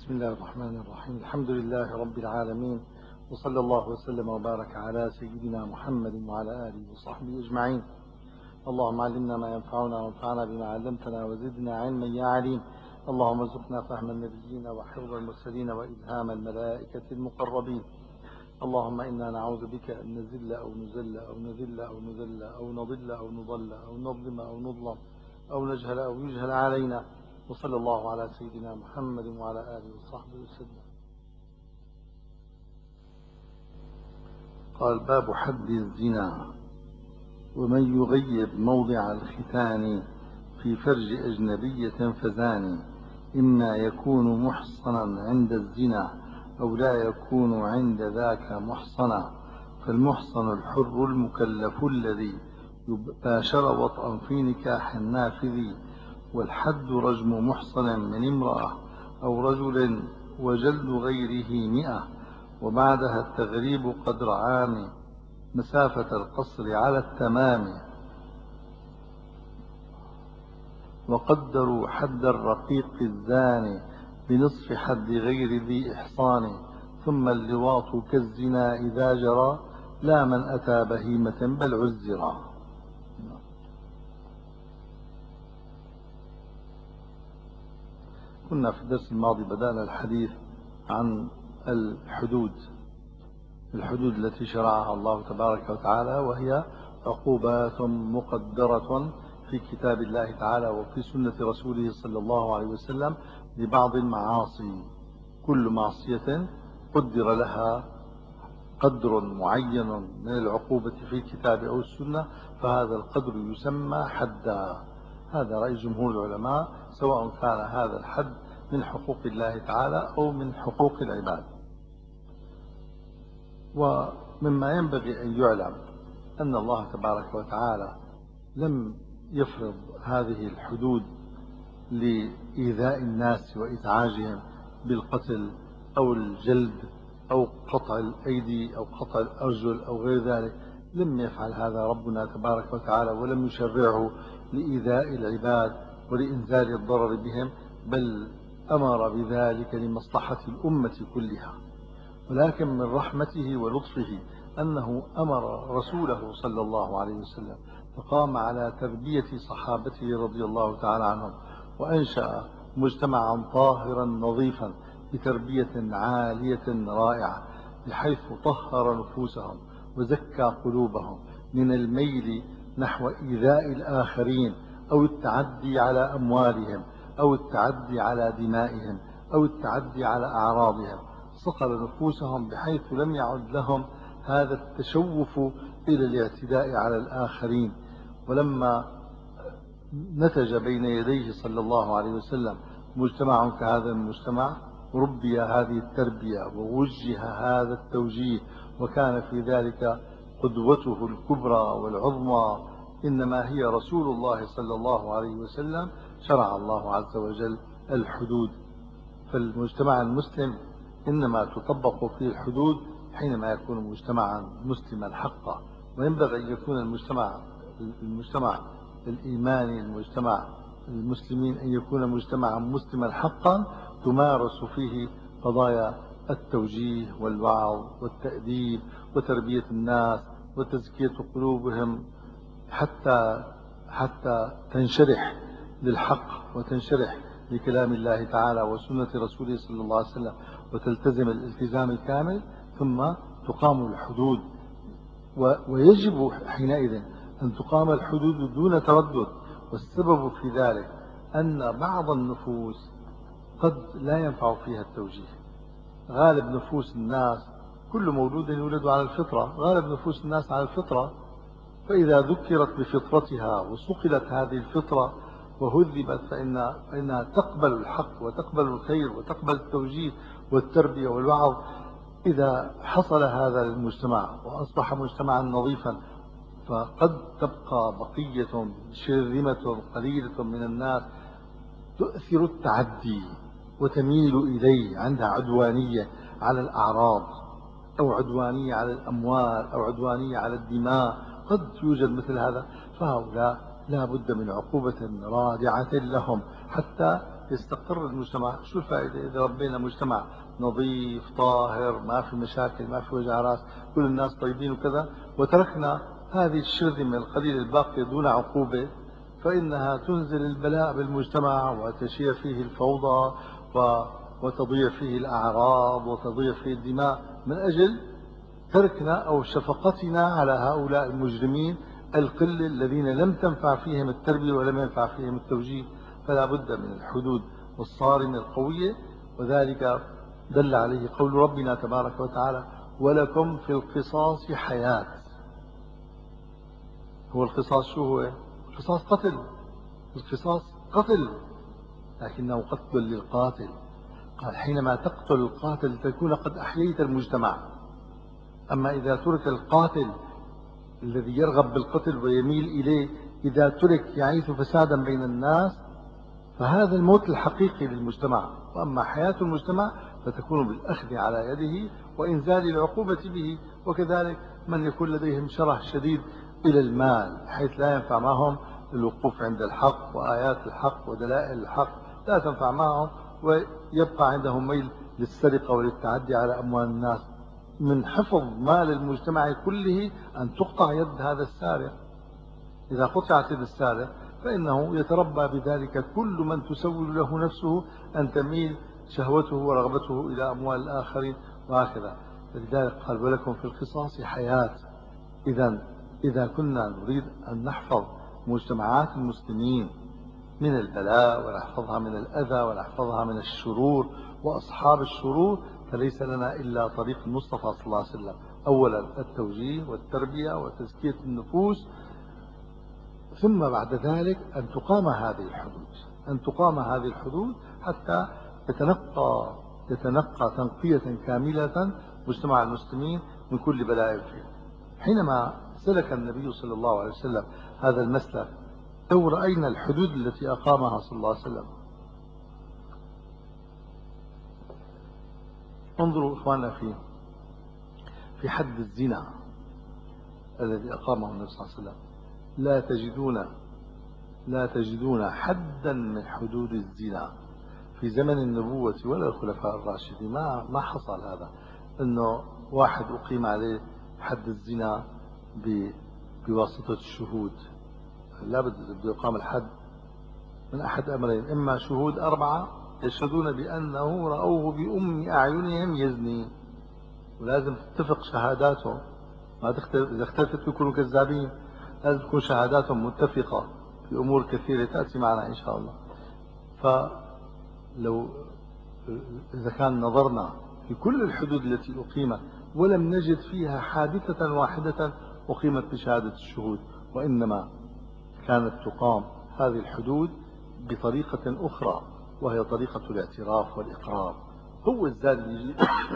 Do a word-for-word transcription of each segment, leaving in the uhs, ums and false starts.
بسم الله الرحمن الرحيم. الحمد لله رب العالمين، وصلى الله وسلم وبارك على سيدنا محمد وعلى آله وصحبه أجمعين. اللهم علمنا ما ينفعنا وانفعنا بما علمتنا وزدنا علما يا عليم. اللهم ارزقنا فهم النبيين وحفظ المرسلين وإلهام الملائكة المقربين. اللهم إنا نعوذ بك أن نزل أو نزل أو نذل أو نذل أو نضل أو نضل أو نظلم أو نظلم أو نجهل أو يجهل علينا. وصلى الله على سيدنا محمد وعلى آله وصحبه وسلم. قال: باب حد الزنا. ومن يغيب موضع الختان في فرج أجنبية فزاني، إما يكون محصنا عند الزنا أو لا يكون عند ذاك محصنا. فالمحصن الحر المكلف الذي باشر وطئا في نكاح نافذ. والحد رجم محصن من امرأة أو رجل وجلد غيره مئة، وبعدها التغريب قدر عام مسافة القصر على التمام. وقدروا حد الرقيق الزاني بنصف حد غير ذي إحصان. ثم اللواط كالزنا إذا جرى لا من أتى بهيمة بل عزرا. كنا في الدرس الماضي بدأنا الحديث عن الحدود الحدود التي شرعها الله تبارك وتعالى، وهي عقوبات مقدرة في كتاب الله تعالى وفي سنة رسوله صلى الله عليه وسلم لبعض المعاصي. كل معصية قدر لها قدر معين من العقوبة في الكتاب أو السنة، فهذا القدر يسمى حدا. هذا رأي جمهور العلماء، سواء كان هذا الحد من حقوق الله تعالى أو من حقوق العباد. ومما ينبغي أن يعلم أن الله تبارك وتعالى لم يفرض هذه الحدود لإيذاء الناس وإزعاجهم بالقتل أو الجلد أو قطع الأيدي أو قطع الأرجل أو غير ذلك. لم يفعل هذا ربنا تبارك وتعالى، ولم يشرعه لإيذاء العباد ولإنزال الضرر بهم، بل أمر بذلك لمصلحة الأمة كلها. ولكن من رحمته ولطفه أنه أمر رسوله صلى الله عليه وسلم فقام على تربية صحابته رضي الله تعالى عنهم، وأنشأ مجتمعا طاهرا نظيفا بتربية عالية رائعة، بحيث طهر نفوسهم وزكى قلوبهم من الميل نحو إيذاء الآخرين أو التعدي على أموالهم أو التعدي على دمائهم أو التعدي على أعراضهم. صقل نفوسهم بحيث لم يعد لهم هذا التشوف إلى الاعتداء على الآخرين. ولما نتج بين يديه صلى الله عليه وسلم مجتمع كهذا المجتمع، ربي هذه التربية ووجه هذا التوجيه، وكان في ذلك قدوته الكبرى والعظمى إنما هي رسول الله صلى الله عليه وسلم. شرع الله عز وجل الحدود. فالمجتمع المسلم إنما تطبق فيه الحدود حينما يكون مجتمعا مسلما حقا. وينبغي أن يكون المجتمع المجتمع الإيماني، المجتمع المسلمين، أن يكون مجتمعا مسلما حقا تمارس فيه قضايا التوجيه والوعظ والتأديب وتربية الناس وتزكية قلوبهم حتى حتى تنشرح للحق وتنشرح لكلام الله تعالى وسنة رسوله صلى الله عليه وسلم وتلتزم الالتزام الكامل. ثم تقام الحدود، ويجب حينئذ أن تقام الحدود دون تردد. والسبب في ذلك أن بعض النفوس قد لا ينفع فيها التوجيه. غالب نفوس الناس، كل مولود يولد على الفطرة، غالب نفوس الناس على الفطرة، فإذا ذكرت بفطرتها وصقلت هذه الفطرة وهذبت فإن فإنها تقبل الحق وتقبل الخير وتقبل التوجيه والتربية والوعظ. إذا حصل هذا للمجتمع وأصبح مجتمعا نظيفا، فقد تبقى بقية شرذمة قليلة من الناس تؤثر التعدي وتميل إليه، عندها عدوانية على الأعراض أو عدوانية على الأموال أو عدوانية على الدماء. قد يوجد مثل هذا، فهؤلاء لا بد من عقوبة رادعة لهم حتى يستقر المجتمع. شو الفائدة إذا ربينا مجتمع نظيف طاهر ما في مشاكل ما في وجع راس كل الناس طيبين وكذا، وتركنا هذه الشرذمة القليلة الباقية دون عقوبة، فإنها تنزل البلاء بالمجتمع وتشيع فيه الفوضى وتضيع فيه الأعراض وتضيع فيه الدماء من أجل تركنا أو شفقتنا على هؤلاء المجرمين القلة الذين لم تنفع فيهم التربية ولم ينفع فيهم التوجيه. فلا بد من الحدود الصارمة القوية، وذلك دل عليه قول ربنا تبارك وتعالى: ولكم في القصاص حياة. هو القصاص شو هو؟ القصاص قتل، القصاص قتل، لكنه قتل للقاتل. قال: حينما تقتل القاتل تكون قد أحييت المجتمع. أما إذا ترك القاتل الذي يرغب بالقتل ويميل إليه، إذا ترك يعيث فسادا بين الناس، فهذا الموت الحقيقي للمجتمع. وأما حياة المجتمع فتكون بالأخذ على يده وإنزال العقوبة به. وكذلك من يكون لديهم شره شديد إلى المال حيث لا ينفع معهم الوقوف عند الحق وآيات الحق ودلائل الحق لا تنفع معهم، ويبقى عندهم ميل للسرقة وللتعدي على أموال الناس، من حفظ مال المجتمع كله أن تقطع يد هذا السارق. إذا قطعت يد السارق فإنه يتربى بذلك كل من تسول له نفسه أن تميل شهوته ورغبته إلى أموال الآخرين وهكذا. فلذلك قال: ولكم في القصاص حياة. إذا إذا كنا نريد أن نحفظ مجتمعات المسلمين من البلاء ونحفظها من الأذى ونحفظها من الشرور وأصحاب الشرور، فليس لنا إلا طريق المصطفى صلى الله عليه وسلم. أولا التوجيه والتربية وتزكية النفوس، ثم بعد ذلك أن تقام هذه الحدود، أن تقام هذه الحدود حتى يتنقى يتنقى تنقية كاملة مجتمع المسلمين من كل بلاء فيه. حينما سلك النبي صلى الله عليه وسلم هذا المسلك، لو رأينا الحدود التي أقامها صلى الله عليه وسلم. انظروا إخواننا في في حد الزنا الذي أقامه النبي صلى الله عليه وسلم. لا تجدون لا تجدون حدا من حدود الزنا في زمن النبوة ولا الخلفاء الراشدين. ما ما حصل هذا، انه واحد أقيم عليه حد الزنا بواسطة الشهود. لا بد بده يقام الحد من أحد أمرين: إما شهود أربعة يشهدون بأنه رأوه بأم أعينهم يزني، ولازم تتفق شهاداتهم، ما تختلف، إذا اختلفت يكونوا كذابين. لازم تكون شهاداتهم متفقة في أمور كثيرة تأتي معنا إن شاء الله. فلو إذا كان نظرنا في كل الحدود التي أقيمت ولم نجد فيها حادثة واحدة أقيمت بشهادة الشهود، وإنما كانت تقام هذه الحدود بطريقة أخرى، وهي طريقة الاعتراف والإقرار. هو الزاد يجي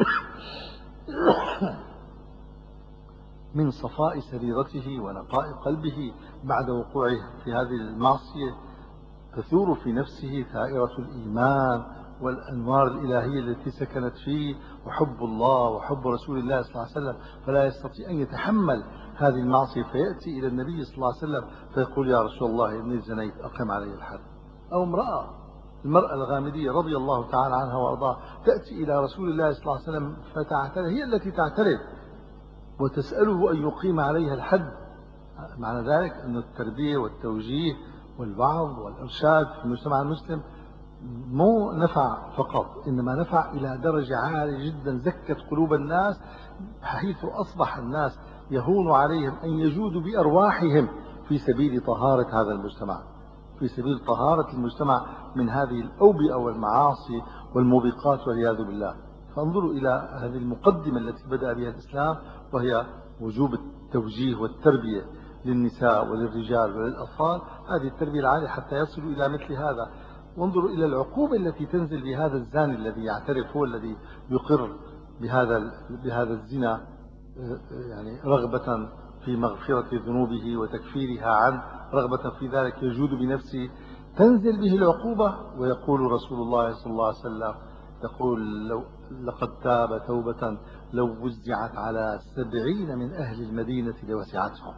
من صفاء سريرته ونقاء قلبه بعد وقوعه في هذه المعصية، تثور في نفسه ثائرة الإيمان والأنوار الإلهية التي سكنت فيه، وحب الله وحب رسول الله صلى الله عليه وسلم، فلا يستطيع أن يتحمل هذه المعصية، فيأتي إلى النبي صلى الله عليه وسلم فيقول: يا رسول الله إني زنيت أقم علي الحد. أو امرأة، المرأة الغامدية رضي الله تعالى عنها وأرضاها، تأتي إلى رسول الله صلى الله عليه وسلم فتعترف، هي التي تعترف وتسأله أن يقيم عليها الحد. معنى ذلك أن التربية والتوجيه والوعظ والإرشاد في المجتمع المسلم مو نفع فقط، إنما نفع إلى درجة عالية جدا، زكت قلوب الناس حيث أصبح الناس يهون عليهم أن يجودوا بأرواحهم في سبيل طهارة هذا المجتمع، في سبيل طهارة المجتمع من هذه الأوبئة والمعاصي والموبقات والعياذ بالله. فانظروا إلى هذه المقدمة التي بدأ بها الإسلام، وهي وجوب التوجيه والتربية للنساء وللرجال وللأطفال، هذه التربية العالية حتى يصلوا إلى مثل هذا. وانظروا إلى العقوبة التي تنزل بهذا الزاني الذي يعترف، هو الذي يقر بهذا بهذا الزنا، يعني رغبة في مغفرة ذنوبه وتكفيرها عنه، رغبة في ذلك يجود بنفسه، تنزل به العقوبة. ويقول رسول الله صلى الله عليه وسلم، يقول: لو لقد تاب توبة لو وزعت على سبعين من أهل المدينة لوسعتهم.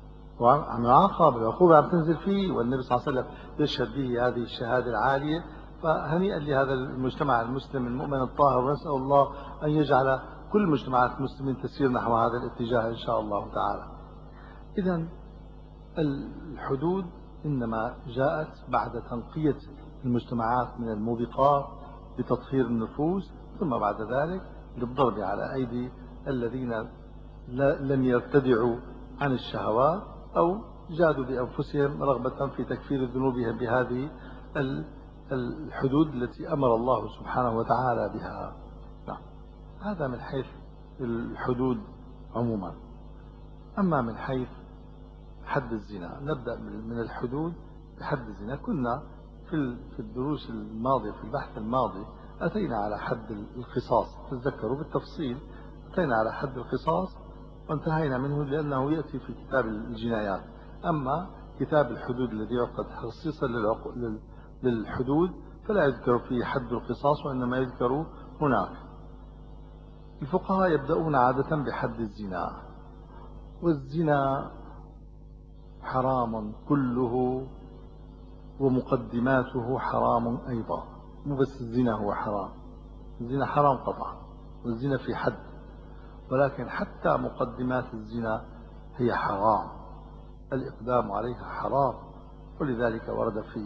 وعم يعاقب، العقوبة عم تنزل فيه، والنبي صلى الله عليه وسلم يشهد به هذه الشهادة العالية فهنيئا لهذا المجتمع المسلم المؤمن الطاهر، ونسأل الله أن يجعل كل مجتمعات المسلمين تسير نحو هذا الاتجاه إن شاء الله تعالى. إذن الحدود إنما جاءت بعد تنقية المجتمعات من الموبقات بتطهير النفوس، ثم بعد ذلك للضرب على أيدي الذين لم يرتدعوا عن الشهوات أو جادوا بأنفسهم رغبة في تكفير ذنوبهم بهذه الحدود التي أمر الله سبحانه وتعالى بها. نعم. هذا من حيث الحدود عموما. أما من حيث حد الزنا، نبدأ من الحدود بحد الزنا. كنا في الدروس الماضية في البحث الماضي أتينا على حد القصاص، تذكروا بالتفصيل، أتينا على حد القصاص وانتهينا منه لأنه يأتي في كتاب الجنايات. أما كتاب الحدود الذي يعقد خصيصا للحدود فلا يذكر فيه حد القصاص، وإنما يذكر هناك. الفقهاء يبدأون عادة بحد الزنا، والزنا حرام كله ومقدماته حرام أيضا. مو بس الزنا هو حرام، الزنا حرام قطعا والزنا في حد، ولكن حتى مقدمات الزنا هي حرام، الإقدام عليها حرام. ولذلك ورد في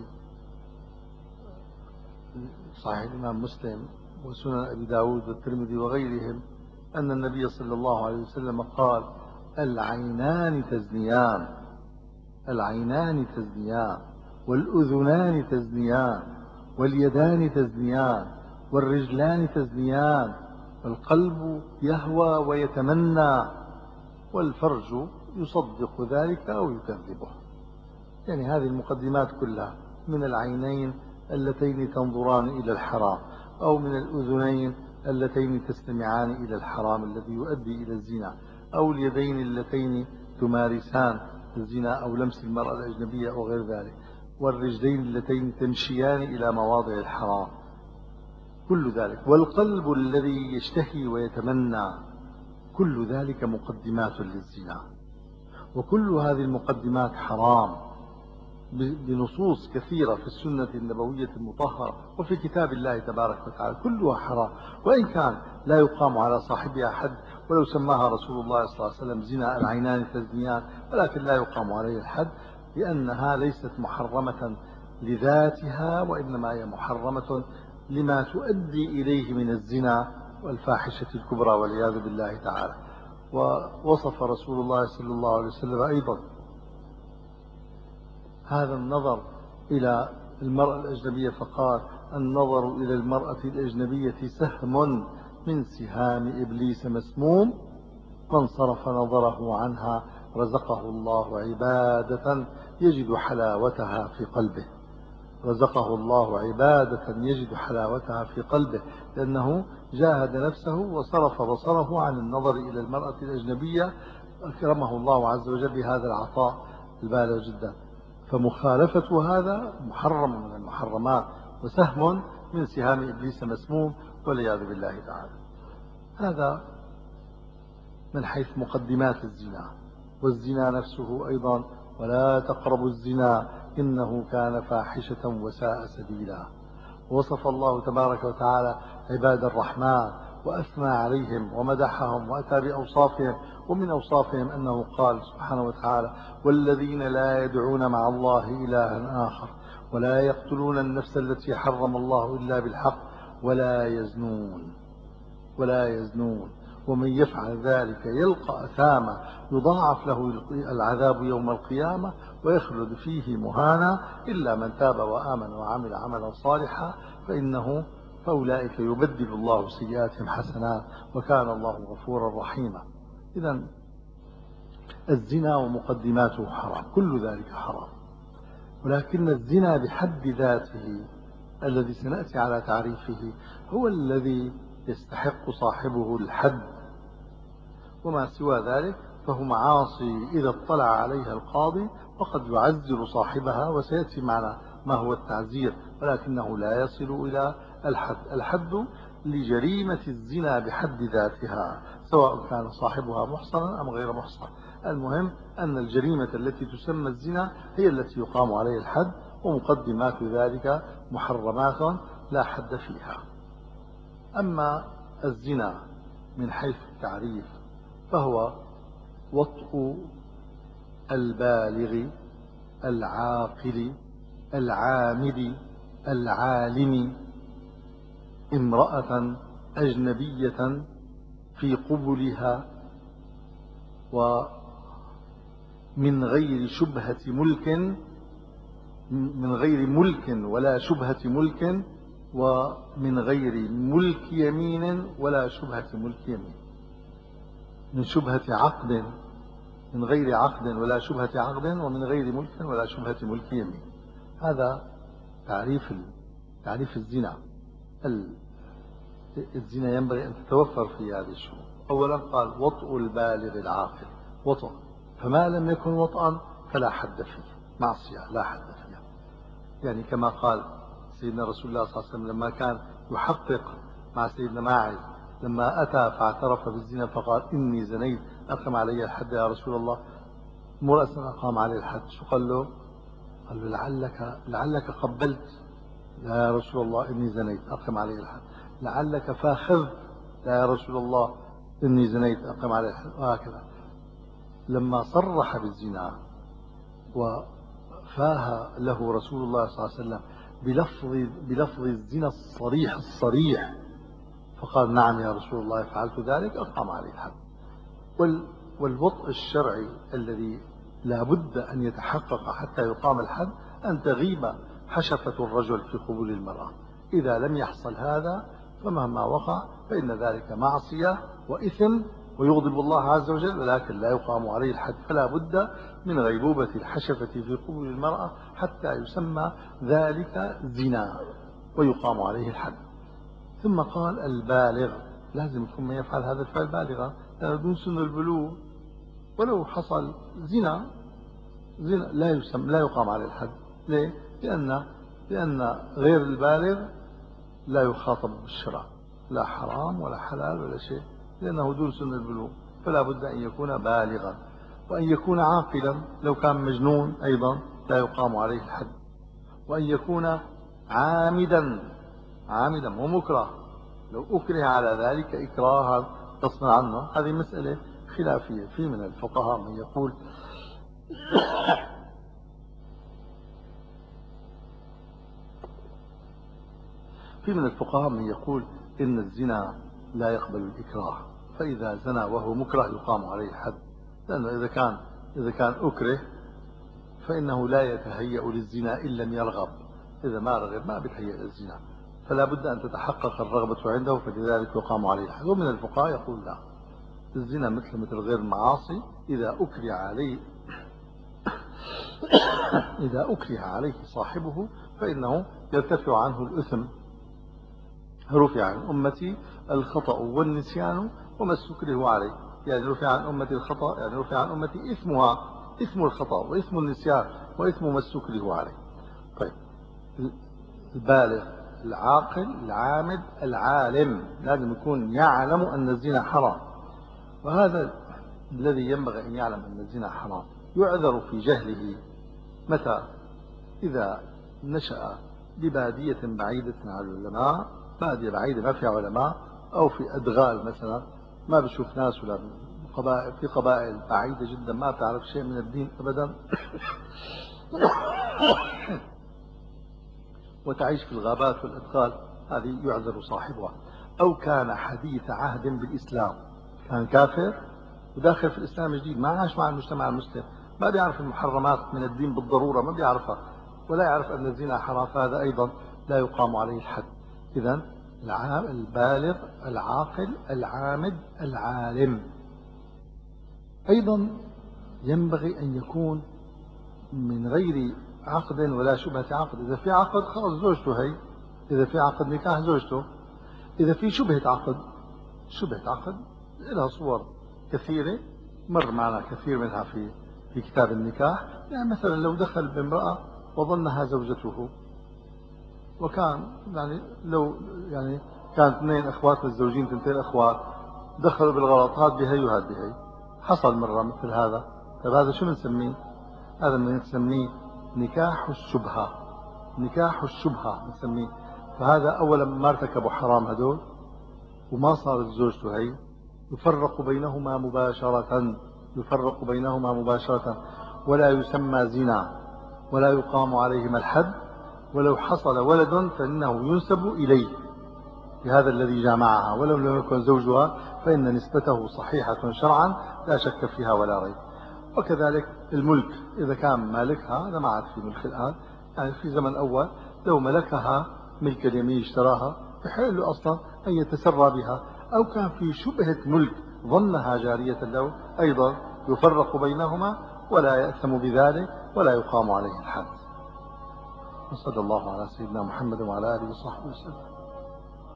صحيح الإمام مسلم وسنن أبي داود والترمذي وغيرهم أن النبي صلى الله عليه وسلم قال: العينان تزنيان، العينان تزنيان، والأذنان تزنيان، واليدان تزنيان، والرجلان تزنيان، والقلب يهوى ويتمنى، والفرج يصدق ذلك أو يكذبه. يعني هذه المقدمات كلها من العينين اللتين تنظران إلى الحرام، أو من الأذنين اللتين تستمعان إلى الحرام الذي يؤدي إلى الزنا، أو اليدين اللتين تمارسان الزنا أو لمس المرأة الأجنبية أو غير ذلك، والرجلين اللتين تمشيان إلى مواضع الحرام، كل ذلك، والقلب الذي يشتهي ويتمنى، كل ذلك مقدمات للزنا. وكل هذه المقدمات حرام بنصوص كثيرة في السنة النبوية المطهرة وفي كتاب الله تبارك وتعالى، كلها حرام، وإن كان لا يقام على صاحبها حد، ولو سماها رسول الله صلى الله عليه وسلم زنا العينان تزنيان، ولكن لا يقام عليه الحد، لأنها ليست محرمة لذاتها، وإنما هي محرمة لما تؤدي إليه من الزنا والفاحشة الكبرى والعياذ بالله تعالى. ووصف رسول الله صلى الله عليه وسلم أيضا هذا النظر إلى المرأة الأجنبية فقال: النظر إلى المرأة الأجنبية سهم من سهام إبليس مسموم، من صرف نظره عنها رزقه الله عبادة يجد حلاوتها في قلبه، رزقه الله عبادة يجد حلاوتها في قلبه، لأنه جاهد نفسه وصرف بصره عن النظر إلى المرأة الأجنبية، أكرمه الله عز وجل بهذا العطاء البالغ جدا. فمخالفة هذا محرم من المحرمات، وسهم من سهام إبليس مسموم، والعياذ بالله تعالى. هذا من حيث مقدمات الزنا. والزنا نفسه أيضا: ولا تقربوا الزنا إنه كان فاحشة وساء سبيلا. وصف الله تبارك وتعالى عباد الرحمن وأثنى عليهم ومدحهم وأتى بأوصافهم، ومن أوصافهم أنه قال سبحانه وتعالى: والذين لا يدعون مع الله إلها آخر ولا يقتلون النفس التي حرم الله إلا بالحق ولا يزنون ولا يزنون ومن يفعل ذلك يلقى أثاما يضاعف له العذاب يوم القيامة ويخلد فيه مهانا إلا من تاب وآمن وعمل عملا صالحا فإنه فأولئك يبدل الله سيئاتهم حسنات وكان الله غفورا رحيما. إذن الزنا ومقدماته حرام، كل ذلك حرام، ولكن الزنا بحد ذاته الذي سنأتي على تعريفه هو الذي يستحق صاحبه الحد، وما سوى ذلك فهو معاصي إذا اطلع عليها القاضي وقد يعزر صاحبها، وسيأتي معنا ما هو التعزير، ولكنه لا يصل إلى الحد. الحد لجريمة الزنا بحد ذاتها، سواء كان صاحبها محصنا أم غير محصن. المهم أن الجريمة التي تسمى الزنا هي التي يقام عليها الحد، ومقدمات ذلك محرمات لا حد فيها. أما الزنا من حيث التعريف فهو وطء البالغ العاقل العامد العالم امرأة أجنبية في قبلها ومن غير شبهة ملك من غير ملك ولا شبهة ملك ومن غير ملك يمين ولا شبهة ملك يمين، من شبهة عقد من غير عقد ولا شبهة عقد ومن غير ملك ولا شبهة ملك يمين. هذا تعريف تعريف الزنا. الزنا ينبغي أن تتوفر في هذه الشروط. أولا قال وطء البالغ العاقل، وطء، فما لم يكن وطئا فلا حد فيه، معصية لا حد فيها. يعني كما قال سيدنا رسول الله صلى الله عليه وسلم لما كان يحقق مع سيدنا ماعز لما أتى فاعترف بالزنا فقال إني زنيت أقم علي الحد يا رسول الله، مرأسا أقام عليه الحد. شو قال له؟ قال له لعلك لعلك قبلت، لا يا رسول الله إني زنيت أقم علي الحد. لعلك فاخذت، لا يا رسول الله إني زنيت أقم علي الحد. وهكذا لما صرح بالزنا وفاه له رسول الله صلى الله عليه وسلم بلفظ بلفظ الزنا الصريح الصريح فقال نعم يا رسول الله فعلت ذلك، أقام عليه الحد. والوطء الشرعي الذي لا بد أن يتحقق حتى يقام الحد أن تغيب حشفة الرجل في قبول المرأة. إذا لم يحصل هذا فمهما وقع فإن ذلك معصية وإثم ويغضب الله عز وجل، ولكن لا يقام عليه الحد. فلا بد من غيبوبة الحشفة في قبول المرأة حتى يسمى ذلك زنا ويقام عليه الحد. ثم قال البالغ، لازم يكون من يفعل هذا الفعل بالغا، لأن دون سن البلوغ ولو حصل زنا زنا لا يسمى لا يقام عليه الحد. ليه؟ لأن لأن غير البالغ لا يخاطب بالشرع، لا حرام ولا حلال ولا شيء، لأنه دون سن البلوغ، فلا بد أن يكون بالغا وأن يكون عاقلا. لو كان مجنون أيضا لا يقام عليه الحد، وأن يكون عامدا عامدا مو مكره. لو أكره على ذلك إكراها غصبا عنه هذه مسألة خلافية. في من الفقهاء من يقول في من الفقهاء من يقول إن الزنا لا يقبل الإكراه، فإذا زنى وهو مكره يقام عليه الحد، لأنه إذا كان إذا كان أكره فإنه لا يتهيأ للزنا إن لم يرغب. إذا ما رغب ما بيتهيأ للزنا، فلا بد أن تتحقق الرغبة عنده، فلذلك يقام عليه الحد. ومن الفقهاء يقول لا، الزنا مثل مثل غير المعاصي إذا أكره عليه إذا أكره عليه صاحبه فإنه يرتفع عنه الإثم. رفع عن أمتي الخطأ والنسيان وما استكره عليه، يعني رفع عن أمتي الخطأ يعني رفع عن أمتي إثمها، إثم الخطأ وإثم النسيان وإثم ما استكره عليه. طيب البالغ العاقل العامد العالم لازم يكون يعلم أن الزنا حرام، وهذا الذي ينبغي أن يعلم أن الزنا حرام. يعذر في جهله متى؟ إذا نشأ ببادية بعيدة عن العلماء، بادية بعيدة ما فيها علماء، أو في أدغال مثلا ما بشوف ناس، ولا قبائل في قبائل بعيدة جدا ما تعرف شيء من الدين أبدا وتعيش في الغابات والأدغال، هذه يعذر صاحبها. أو كان حديث عهد بالإسلام، كان كافر وداخل في الإسلام جديد، ما عاش مع المجتمع المسلم، ما بيعرف المحرمات من الدين بالضرورة، ما بيعرفها، ولا يعرف أن الزنا حرام، فهذا أيضا لا يقام عليه الحد. إذن البالغ العاقل العامد العالم. أيضا ينبغي أن يكون من غير عقد ولا شبهة عقد. إذا في عقد خلاص زوجته هي، إذا في عقد نكاح زوجته. إذا في شبهة عقد، شبهة عقد لها صور كثيرة مر معنا كثير منها في في كتاب النكاح. يعني مثلا لو دخل بامرأة وظنها زوجته، وكان يعني لو يعني كانت اثنين اخوات الزوجين تنتين اخوات دخلوا بالغلط، هاد بهي وهاد بهي، حصل مرة مثل هذا. طيب هذا شو بنسميه؟ هذا بنسميه نكاح الشبهة. نكاح الشبهة نسميه. فهذا أولا ما ارتكبوا حرام هدول وما صارت زوجته هي، يفرق بينهما مباشرة، يفرق بينهما مباشرة ولا يسمى زنا ولا يقام عليهما الحد. ولو حصل ولد فإنه ينسب إليه لهذا الذي جامعها، ولو لم يكن زوجها فإن نسبته صحيحة شرعا لا شك فيها ولا ريب. وكذلك الملك إذا كان مالكها، هذا ما عاد في ملك الآن، يعني في زمن أول لو ملكها ملك اليمين اشتراها يحل أصلا أن يتسرى بها، أو كان في شبهة ملك ظنها جارية له أيضا يفرق بينهما ولا يأثم بذلك ولا يقام عليه الحد. وصلى الله على سيدنا محمد وعلى آله وصحبه وسلم.